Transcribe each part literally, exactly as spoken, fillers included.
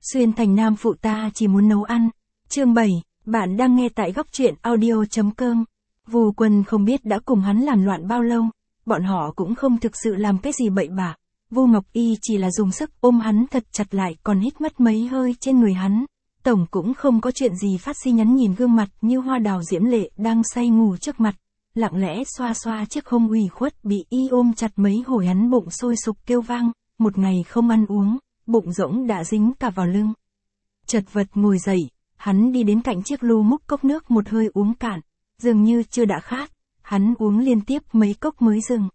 Xuyên thành nam phụ ta chỉ muốn nấu ăn. Chương bảy, bạn đang nghe tại góc truyện audio.com. Vu Quân không biết đã cùng hắn làm loạn bao lâu, bọn họ cũng không thực sự làm cái gì bậy bạ. Vu Ngọc Y chỉ là dùng sức ôm hắn thật chặt lại còn hít mất mấy hơi trên người hắn. Tổng cũng không có chuyện gì phát sinh, nhắn nhìn gương mặt như hoa đào diễm lệ đang say ngủ trước mặt, lặng lẽ xoa xoa chiếc hông ủy khuất bị y ôm chặt mấy hồi, hắn bụng sôi sục kêu vang, một ngày không ăn uống, bụng rỗng đã dính cả vào lưng. Chật vật ngồi dậy, hắn đi đến cạnh chiếc lu múc cốc nước một hơi uống cạn, dường như chưa đã khát, hắn uống liên tiếp mấy cốc mới dừng.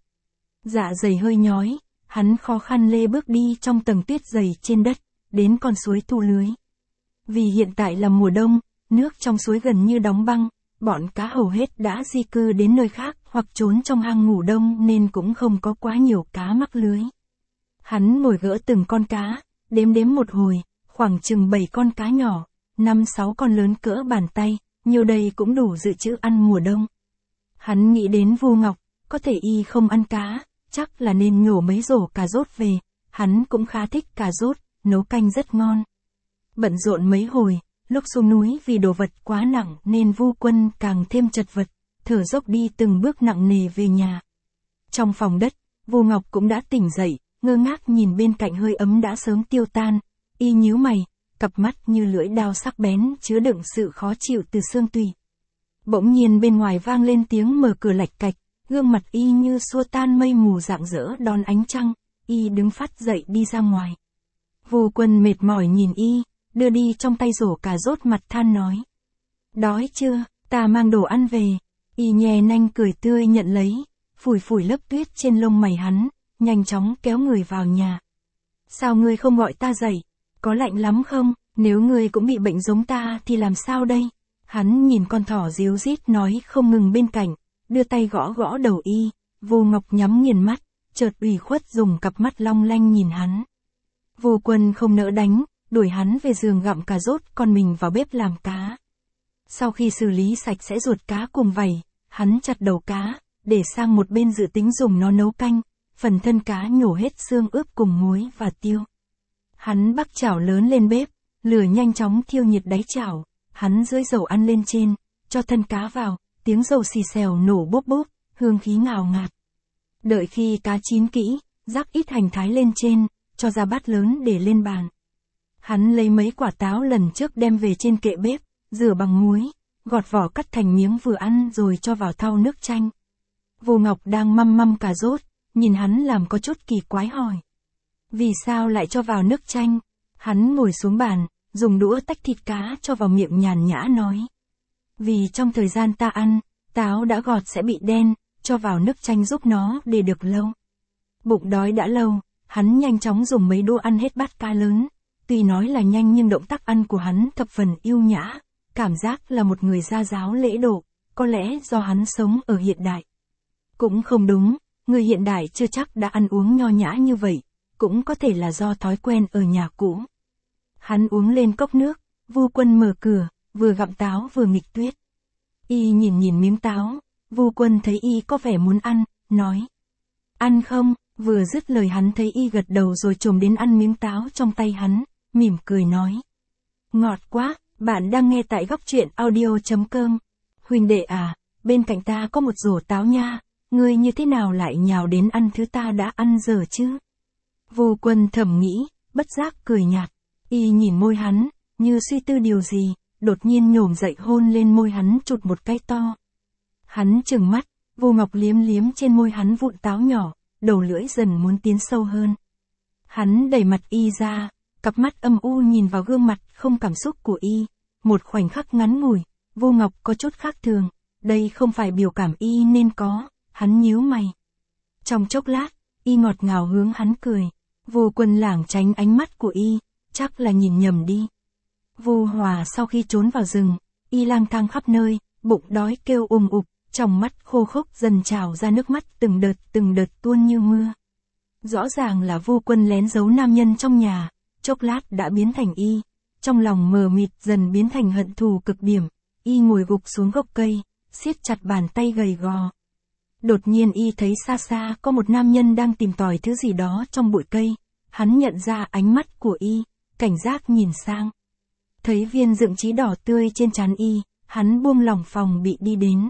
Dạ dày hơi nhói, hắn khó khăn lê bước đi trong tầng tuyết dày trên đất, đến con suối thu lưới. Vì hiện tại là mùa đông, nước trong suối gần như đóng băng, bọn cá hầu hết đã di cư đến nơi khác hoặc trốn trong hang ngủ đông nên cũng không có quá nhiều cá mắc lưới. Hắn ngồi gỡ từng con cá, đếm đếm một hồi, khoảng chừng bảy con cá nhỏ, năm sáu con lớn cỡ bàn tay, nhiều đây cũng đủ dự trữ ăn mùa đông. Hắn nghĩ đến Vu Ngọc, có thể y không ăn cá, chắc là nên nhổ mấy rổ cà rốt về, hắn cũng khá thích cà rốt, nấu canh rất ngon. Bận rộn mấy hồi, lúc xuống núi vì đồ vật quá nặng nên Vu Quân càng thêm chật vật, thở dốc đi từng bước nặng nề về nhà. Trong phòng đất, Vu Ngọc cũng đã tỉnh dậy, ngơ ngác nhìn bên cạnh hơi ấm đã sớm tiêu tan, y nhíu mày, cặp mắt như lưỡi dao sắc bén chứa đựng sự khó chịu từ xương tủy. Bỗng nhiên bên ngoài vang lên tiếng mở cửa lạch cạch, gương mặt y như xua tan mây mù rạng rỡ đón ánh trăng, y đứng phắt dậy đi ra ngoài. Vu Quân mệt mỏi nhìn y, đưa đi trong tay rổ cà rốt, mặt than nói: "Đói chưa, ta mang đồ ăn về." Y nhè nanh cười tươi nhận lấy, phủi phủi lớp tuyết trên lông mày hắn, nhanh chóng kéo người vào nhà. "Sao ngươi không gọi ta dậy? Có lạnh lắm không? Nếu ngươi cũng bị bệnh giống ta thì làm sao đây?" Hắn nhìn con thỏ ríu rít nói không ngừng bên cạnh, đưa tay gõ gõ đầu y. Vu Ngọc nhắm nghiền mắt, chợt ủy khuất dùng cặp mắt long lanh nhìn hắn. Vu Quân không nỡ đánh, đuổi hắn về giường gặm cà rốt, còn mình vào bếp làm cá. Sau khi xử lý sạch sẽ ruột cá cùng vảy, hắn chặt đầu cá, để sang một bên dự tính dùng nó nấu canh, phần thân cá nhổ hết xương ướp cùng muối và tiêu. Hắn bắc chảo lớn lên bếp, lửa nhanh chóng thiêu nhiệt đáy chảo, hắn rưới dầu ăn lên trên, cho thân cá vào, tiếng dầu xì xèo nổ bốp bốp, hương khí ngào ngạt. Đợi khi cá chín kỹ, rắc ít hành thái lên trên, cho ra bát lớn để lên bàn. Hắn lấy mấy quả táo lần trước đem về trên kệ bếp, rửa bằng muối, gọt vỏ cắt thành miếng vừa ăn rồi cho vào thau nước chanh. Vu Ngọc đang măm măm cà rốt, nhìn hắn làm có chút kỳ quái hỏi: "Vì sao lại cho vào nước chanh?" Hắn ngồi xuống bàn, dùng đũa tách thịt cá cho vào miệng, nhàn nhã nói: "Vì trong thời gian ta ăn, táo đã gọt sẽ bị đen, cho vào nước chanh giúp nó để được lâu." Bụng đói đã lâu, hắn nhanh chóng dùng mấy đũa ăn hết bát cá lớn. Tuy nói là nhanh nhưng động tác ăn của hắn thập phần yêu nhã, cảm giác là một người gia giáo lễ độ, có lẽ do hắn sống ở hiện đại. Cũng không đúng, người hiện đại chưa chắc đã ăn uống nho nhã như vậy, cũng có thể là do thói quen ở nhà cũ. Hắn uống lên cốc nước, Vu Quân mở cửa, vừa gặm táo vừa nghịch tuyết. Y nhìn nhìn miếng táo, Vu Quân thấy y có vẻ muốn ăn, nói: "Ăn không?" Vừa dứt lời hắn thấy y gật đầu rồi chồm đến ăn miếng táo trong tay hắn, mỉm cười nói: "Ngọt quá." Bạn đang nghe tại góc truyện audio.com. "Huynh đệ à, bên cạnh ta có một rổ táo nha, ngươi như thế nào lại nhào đến ăn thứ ta đã ăn giờ chứ?" Vu Quân thầm nghĩ, bất giác cười nhạt. Y nhìn môi hắn, như suy tư điều gì, đột nhiên nhổm dậy hôn lên môi hắn chụt một cái to. Hắn trừng mắt, Vu Ngọc liếm liếm trên môi hắn vụn táo nhỏ, đầu lưỡi dần muốn tiến sâu hơn. Hắn đẩy mặt y ra, cặp mắt âm u nhìn vào gương mặt không cảm xúc của y. Một khoảnh khắc ngắn ngủi, Vu Ngọc có chút khác thường, đây không phải biểu cảm y nên có, hắn nhíu mày. Trong chốc lát, y ngọt ngào hướng hắn cười. Vu Quân lảng tránh ánh mắt của y, chắc là nhìn nhầm đi. Vu Hòa sau khi trốn vào rừng, y lang thang khắp nơi, bụng đói kêu ùm ụp, trong mắt khô khốc dần trào ra nước mắt từng đợt từng đợt tuôn như mưa. Rõ ràng là Vu Quân lén giấu nam nhân trong nhà, chốc lát đã biến thành y. Trong lòng mờ mịt dần biến thành hận thù cực điểm, y ngồi gục xuống gốc cây, siết chặt bàn tay gầy gò. Đột nhiên y thấy xa xa có một nam nhân đang tìm tòi thứ gì đó trong bụi cây, hắn nhận ra ánh mắt của y, cảnh giác nhìn sang. Thấy viên dựng trí đỏ tươi trên trán y, hắn buông lỏng phòng bị đi đến.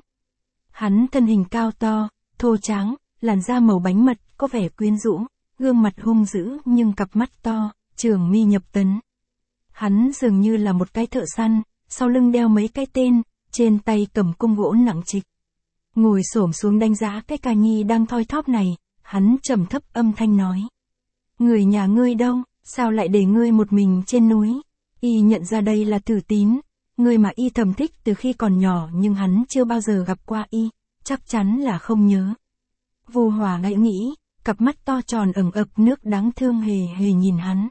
Hắn thân hình cao to, thô tráng, làn da màu bánh mật, có vẻ quyến rũ, gương mặt hung dữ nhưng cặp mắt to, trường mi nhập tấn. Hắn dường như là một cái thợ săn, sau lưng đeo mấy cái tên, trên tay cầm cung gỗ nặng trịch. Ngồi xổm xuống đánh giá cái ca nhi đang thoi thóp này, hắn trầm thấp âm thanh nói. Người nhà ngươi đâu, sao lại để ngươi một mình trên núi? Y nhận ra đây là Tử Tín, người mà y thầm thích từ khi còn nhỏ nhưng hắn chưa bao giờ gặp qua y, chắc chắn là không nhớ. Vu Hòa ngẫm nghĩ, cặp mắt to tròn ẩn ực nước đáng thương hề hề nhìn hắn.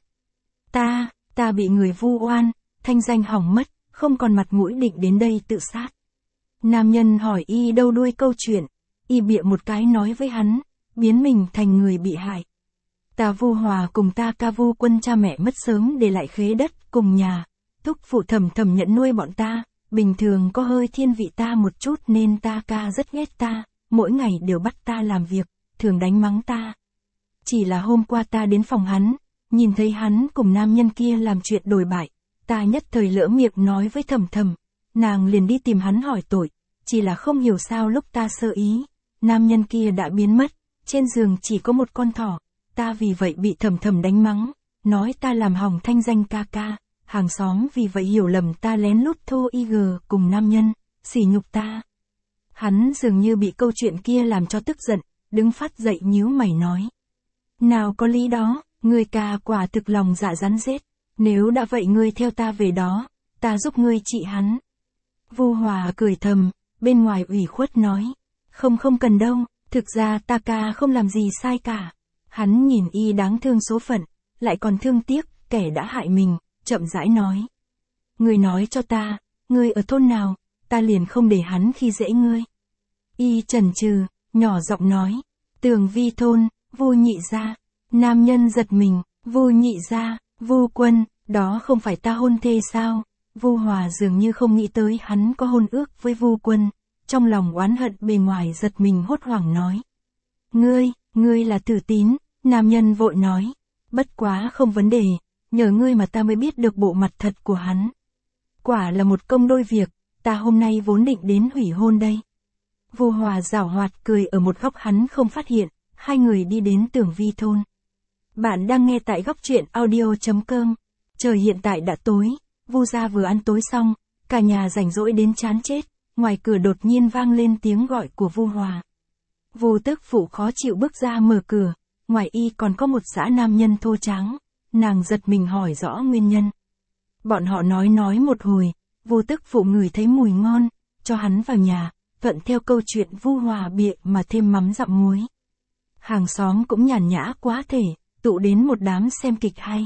Ta, ta bị người vu oan, thanh danh hỏng mất, không còn mặt mũi định đến đây tự sát. Nam nhân hỏi y đâu đuôi câu chuyện, y bịa một cái nói với hắn, biến mình thành người bị hại. Ta Vu Hòa cùng ta ca Vu Quân cha mẹ mất sớm để lại khế đất cùng nhà, thúc phụ thầm thầm nhận nuôi bọn ta, bình thường có hơi thiên vị ta một chút nên ta ca rất ghét ta, mỗi ngày đều bắt ta làm việc, thường đánh mắng ta. Chỉ là hôm qua ta đến phòng hắn, nhìn thấy hắn cùng nam nhân kia làm chuyện đồi bại, ta nhất thời lỡ miệng nói với Thầm Thầm, nàng liền đi tìm hắn hỏi tội, chỉ là không hiểu sao lúc ta sơ ý, nam nhân kia đã biến mất, trên giường chỉ có một con thỏ, ta vì vậy bị Thầm Thầm đánh mắng, nói ta làm hỏng thanh danh ca ca, hàng xóm vì vậy hiểu lầm ta lén lút thô y gờ cùng nam nhân, sỉ nhục ta. Hắn dường như bị câu chuyện kia làm cho tức giận, đứng phát dậy nhíu mày nói. Nào có lý đó, ngươi ca quả thực lòng dạ rắn rết, nếu đã vậy ngươi theo ta về đó, ta giúp ngươi trị hắn. Vu Hòa cười thầm, bên ngoài ủy khuất nói, không không cần đâu, thực ra ta ca không làm gì sai cả. Hắn nhìn y đáng thương số phận, lại còn thương tiếc, kẻ đã hại mình, chậm rãi nói. Ngươi nói cho ta, ngươi ở thôn nào, ta liền không để hắn khi dễ ngươi. Y chần chừ, nhỏ giọng nói, Tường Vi thôn, Vu nhị gia. Nam nhân giật mình, Vu nhị gia, Vu Quân, đó không phải ta hôn thê sao? Vu Hòa dường như không nghĩ tới hắn có hôn ước với Vu Quân, trong lòng oán hận bề ngoài giật mình hốt hoảng nói. Ngươi, ngươi là Tử Tín, nam nhân vội nói, bất quá không vấn đề, nhờ ngươi mà ta mới biết được bộ mặt thật của hắn. Quả là một công đôi việc, ta hôm nay vốn định đến hủy hôn đây. Vu Hòa giảo hoạt cười ở một góc hắn không phát hiện, hai người đi đến Tường Vi thôn. Bạn đang nghe tại góc truyện audio chấm com. Trời hiện tại đã tối, Vu gia vừa ăn tối xong, cả nhà rảnh rỗi đến chán chết, ngoài cửa đột nhiên vang lên tiếng gọi của Vu Hòa. Vu tức phụ khó chịu bước ra mở cửa, ngoài y còn có một dã nam nhân thô tráng, nàng giật mình hỏi rõ nguyên nhân. Bọn họ nói nói một hồi, Vu tức phụ ngửi thấy mùi ngon, cho hắn vào nhà, thuận theo câu chuyện Vu Hòa bịa mà thêm mắm dặm muối. Hàng xóm cũng nhàn nhã quá thể, tụ đến một đám xem kịch hay.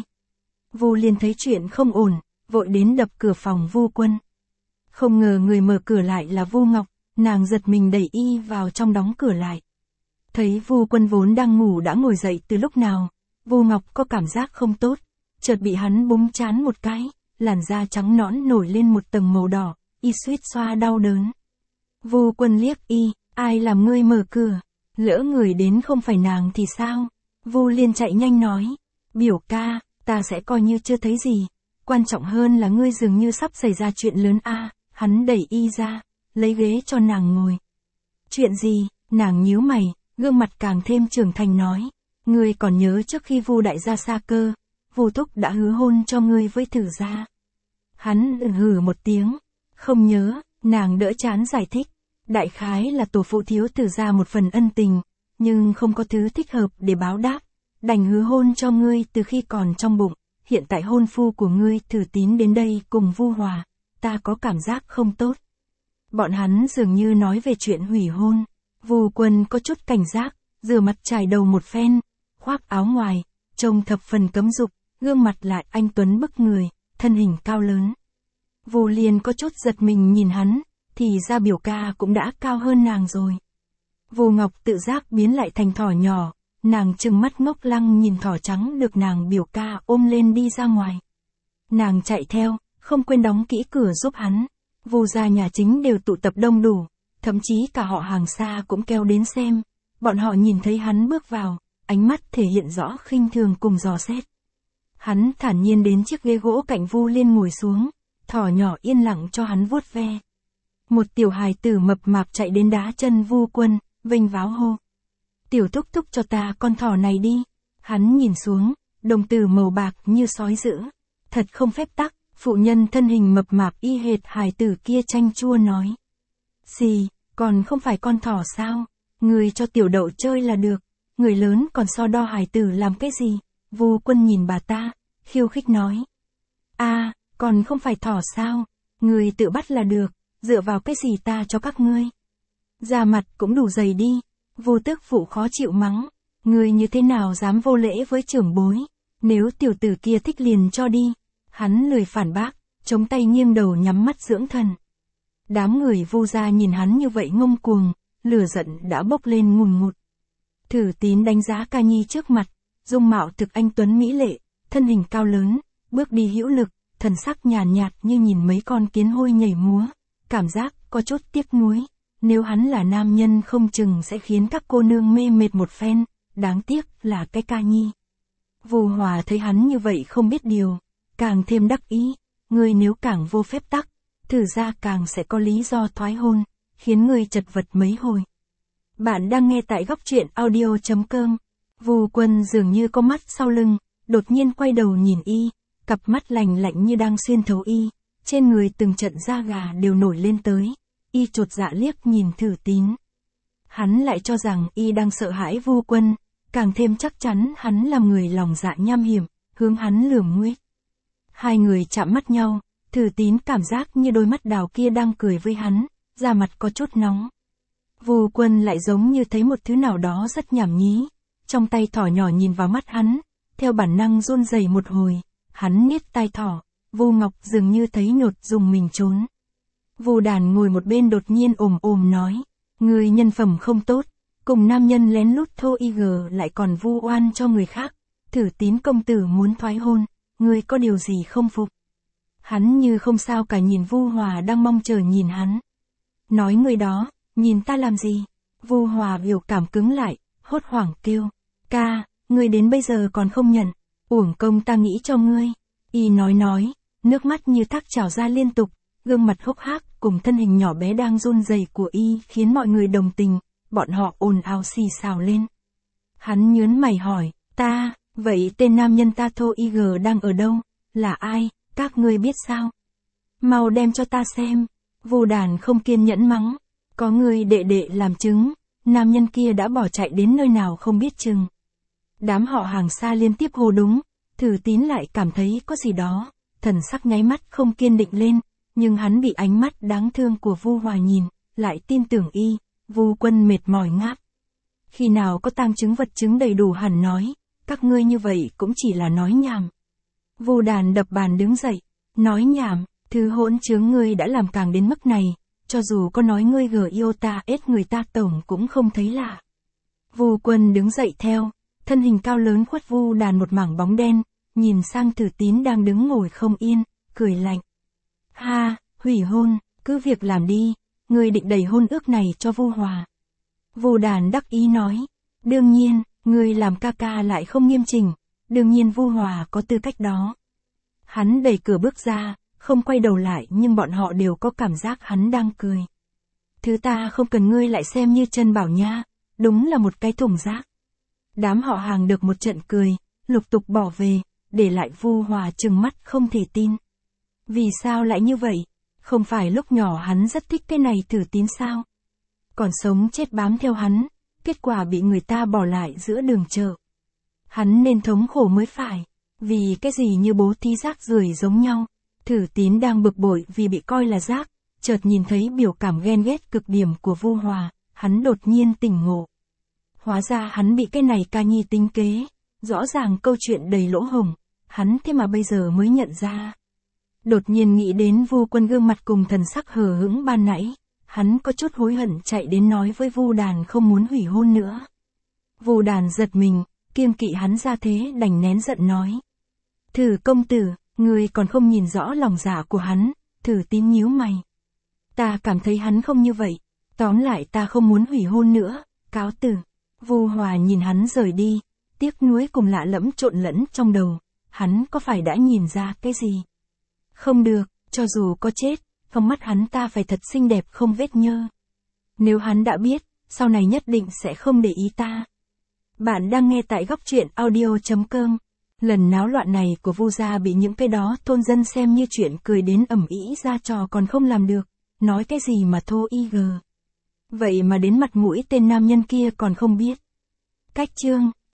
Vu liền thấy chuyện không ổn, vội đến đập cửa phòng Vu Quân. Không ngờ người mở cửa lại là Vu Ngọc, nàng giật mình đẩy y vào trong đóng cửa lại. Thấy Vu Quân vốn đang ngủ đã ngồi dậy từ lúc nào, Vu Ngọc có cảm giác không tốt, chợt bị hắn búng trán một cái, làn da trắng nõn nổi lên một tầng màu đỏ, y suýt xoa đau đớn. Vu Quân liếc y, ai làm ngươi mở cửa, lỡ người đến không phải nàng thì sao? Vu liền chạy nhanh nói, biểu ca, ta sẽ coi như chưa thấy gì, quan trọng hơn là ngươi dường như sắp xảy ra chuyện lớn a. À, hắn đẩy y ra, lấy ghế cho nàng ngồi. Chuyện gì? Nàng nhíu mày, gương mặt càng thêm trưởng thành nói, ngươi còn nhớ trước khi Vu đại gia xa cơ, Vu thúc đã hứa hôn cho ngươi với Tử gia. Hắn hừ một tiếng, không nhớ, nàng đỡ chán giải thích, đại khái là tổ phụ thiếu Tử gia một phần ân tình, nhưng không có thứ thích hợp để báo đáp, đành hứa hôn cho ngươi từ khi còn trong bụng, hiện tại hôn phu của ngươi Tử Tín đến đây cùng Vu Hòa, ta có cảm giác không tốt. Bọn hắn dường như nói về chuyện hủy hôn, Vu Quân có chút cảnh giác, rửa mặt chải đầu một phen, khoác áo ngoài, trông thập phần cấm dục, gương mặt lại anh tuấn bức người, thân hình cao lớn. Vu liền có chút giật mình nhìn hắn, thì ra biểu ca cũng đã cao hơn nàng rồi. Vu Ngọc tự giác biến lại thành thỏ nhỏ, nàng trừng mắt ngốc lăng nhìn thỏ trắng được nàng biểu ca ôm lên đi ra ngoài. Nàng chạy theo, không quên đóng kỹ cửa giúp hắn. Vu gia nhà chính đều tụ tập đông đủ, thậm chí cả họ hàng xa cũng kéo đến xem. Bọn họ nhìn thấy hắn bước vào, ánh mắt thể hiện rõ khinh thường cùng dò xét. Hắn thản nhiên đến chiếc ghế gỗ cạnh Vu Liên ngồi xuống, thỏ nhỏ yên lặng cho hắn vuốt ve. Một tiểu hài tử mập mạp chạy đến đá chân Vu Quân, vênh váo hô. Tiểu thúc thúc cho ta con thỏ này đi. Hắn nhìn xuống, đồng tử màu bạc như sói dữ. Thật không phép tắc, phụ nhân thân hình mập mạp y hệt hài tử kia chanh chua nói. Xì, còn không phải con thỏ sao? Người cho tiểu đậu chơi là được. Người lớn còn so đo hài tử làm cái gì? Vu Quân nhìn bà ta, khiêu khích nói. À, còn không phải thỏ sao? Người tự bắt là được, dựa vào cái gì ta cho các ngươi? Da mặt cũng đủ dày đi. Vu Tước Phụ khó chịu mắng. Người như thế nào dám vô lễ với trưởng bối? Nếu tiểu tử kia thích liền cho đi. Hắn lười phản bác, chống tay nghiêng đầu nhắm mắt dưỡng thần. Đám người Vu gia nhìn hắn như vậy ngông cuồng, lửa giận đã bốc lên ngùn ngụt. Thử Tín đánh giá Ca Nhi trước mặt, dung mạo thực anh tuấn mỹ lệ, thân hình cao lớn, bước đi hữu lực, thần sắc nhàn nhạt, nhạt như nhìn mấy con kiến hôi nhảy múa, cảm giác có chút tiếc nuối. Nếu hắn là nam nhân không chừng sẽ khiến các cô nương mê mệt một phen, đáng tiếc là cái Ca Nhi. Vu Hòa thấy hắn như vậy không biết điều, càng thêm đắc ý, ngươi nếu càng vô phép tắc, thử ra càng sẽ có lý do thoái hôn, khiến ngươi chật vật mấy hồi. Bạn đang nghe tại góc truyện audio chấm com. Vu Quân dường như có mắt sau lưng, đột nhiên quay đầu nhìn y, cặp mắt lạnh lạnh như đang xuyên thấu y, trên người từng trận da gà đều nổi lên tới, y chột dạ liếc nhìn Thử Tín. Hắn lại cho rằng y đang sợ hãi Vu Quân, càng thêm chắc chắn hắn là người lòng dạ nham hiểm, hướng hắn lườm nguếch. Hai người chạm mắt nhau, Thử Tín cảm giác như đôi mắt đào kia đang cười với hắn, da mặt có chút nóng. Vu Quân lại giống như thấy một thứ nào đó rất nhảm nhí, trong tay thỏ nhỏ nhìn vào mắt hắn, theo bản năng run rẩy một hồi, hắn niết tai thỏ, Vu Ngọc dường như thấy nhột dùng mình trốn. Vu Đàn ngồi một bên đột nhiên ồm ồm nói, người nhân phẩm không tốt, cùng nam nhân lén lút thô y gờ lại còn vu oan cho người khác, Thử Tín công tử muốn thoái hôn, ngươi có điều gì không phục? Hắn như không sao cả nhìn Vu Hòa đang mong chờ nhìn hắn. Nói người đó, nhìn ta làm gì? Vu Hòa biểu cảm cứng lại, hốt hoảng kêu, ca, ngươi đến bây giờ còn không nhận, uổng công ta nghĩ cho ngươi. Y nói nói, nước mắt như thác trào ra liên tục, gương mặt hốc hác cùng thân hình nhỏ bé đang run rẩy của y khiến mọi người đồng tình, bọn họ ồn ào xì xào lên. Hắn nhớn mày hỏi, ta, vậy tên nam nhân ta thô y gờ đang ở đâu, là ai, các ngươi biết sao? Mau đem cho ta xem. Vu Đàn không kiên nhẫn mắng, có người đệ đệ làm chứng, nam nhân kia đã bỏ chạy đến nơi nào không biết chừng. Đám họ hàng xa liên tiếp hô đúng, Thử Tín lại cảm thấy có gì đó, thần sắc nháy mắt không kiên định lên, nhưng hắn bị ánh mắt đáng thương của Vu Hòa nhìn, lại tin tưởng y. Vu Quân mệt mỏi ngáp. Khi nào có tang chứng vật chứng đầy đủ hẳn nói, các ngươi như vậy cũng chỉ là nói nhảm. Vu Đàn đập bàn đứng dậy, nói nhảm, thứ hỗn trướng ngươi đã làm càng đến mức này, cho dù có nói ngươi gờ yêu ta ết người ta tổng cũng không thấy lạ. Vu Quân đứng dậy theo, thân hình cao lớn khuất Vu Đàn một mảng bóng đen, nhìn sang Thử Tín đang đứng ngồi không yên, cười lạnh. Ha, hủy hôn, cứ việc làm đi, ngươi định đẩy hôn ước này cho Vu Hòa. Vu Đàn đắc ý nói, đương nhiên, ngươi làm ca ca lại không nghiêm chỉnh, đương nhiên Vu Hòa có tư cách đó. Hắn đẩy cửa bước ra, không quay đầu lại nhưng bọn họ đều có cảm giác hắn đang cười. Thứ ta không cần ngươi lại xem như chân bảo nha, đúng là một cái thùng rác. Đám họ hàng được một trận cười, lục tục bỏ về, để lại Vu Hòa trừng mắt không thể tin. Vì sao lại như vậy? Không phải lúc nhỏ hắn rất thích cái này Thử Tín sao? Còn sống chết bám theo hắn, kết quả bị người ta bỏ lại giữa đường chợ. Hắn nên thống khổ mới phải, vì cái gì như bố thí rác rưởi giống nhau. Thử Tín đang bực bội vì bị coi là rác, chợt nhìn thấy biểu cảm ghen ghét cực điểm của Vu Hòa, hắn đột nhiên tỉnh ngộ. Hóa ra hắn bị cái này Ca Nhi tính kế, rõ ràng câu chuyện đầy lỗ hổng, hắn thế mà bây giờ mới nhận ra. Đột nhiên nghĩ đến Vu Quân gương mặt cùng thần sắc hờ hững ban nãy, hắn có chút hối hận chạy đến nói với Vu Đàn không muốn hủy hôn nữa. Vu Đàn giật mình, kiêng kỵ hắn ra thế đành nén giận nói. Thử công tử, người còn không nhìn rõ lòng dạ của hắn. Thử Tín nhíu mày. Ta cảm thấy hắn không như vậy, tóm lại ta không muốn hủy hôn nữa, cáo từ. Vu Hòa nhìn hắn rời đi, tiếc nuối cùng lạ lẫm trộn lẫn trong đầu, hắn có phải đã nhìn ra cái gì? Không được, cho dù có chết, trong mắt hắn ta phải thật xinh đẹp không vết nhơ. Nếu hắn đã biết, sau này nhất định sẽ không để ý ta. Bạn đang nghe tại góc truyện audio chấm com. Lần náo loạn này của Vu gia bị những cái đó thôn dân xem như chuyện cười đến ầm ĩ ra trò còn không làm được, nói cái gì mà thô y gờ. Vậy mà đến mặt mũi tên nam nhân kia còn không biết. Cách chương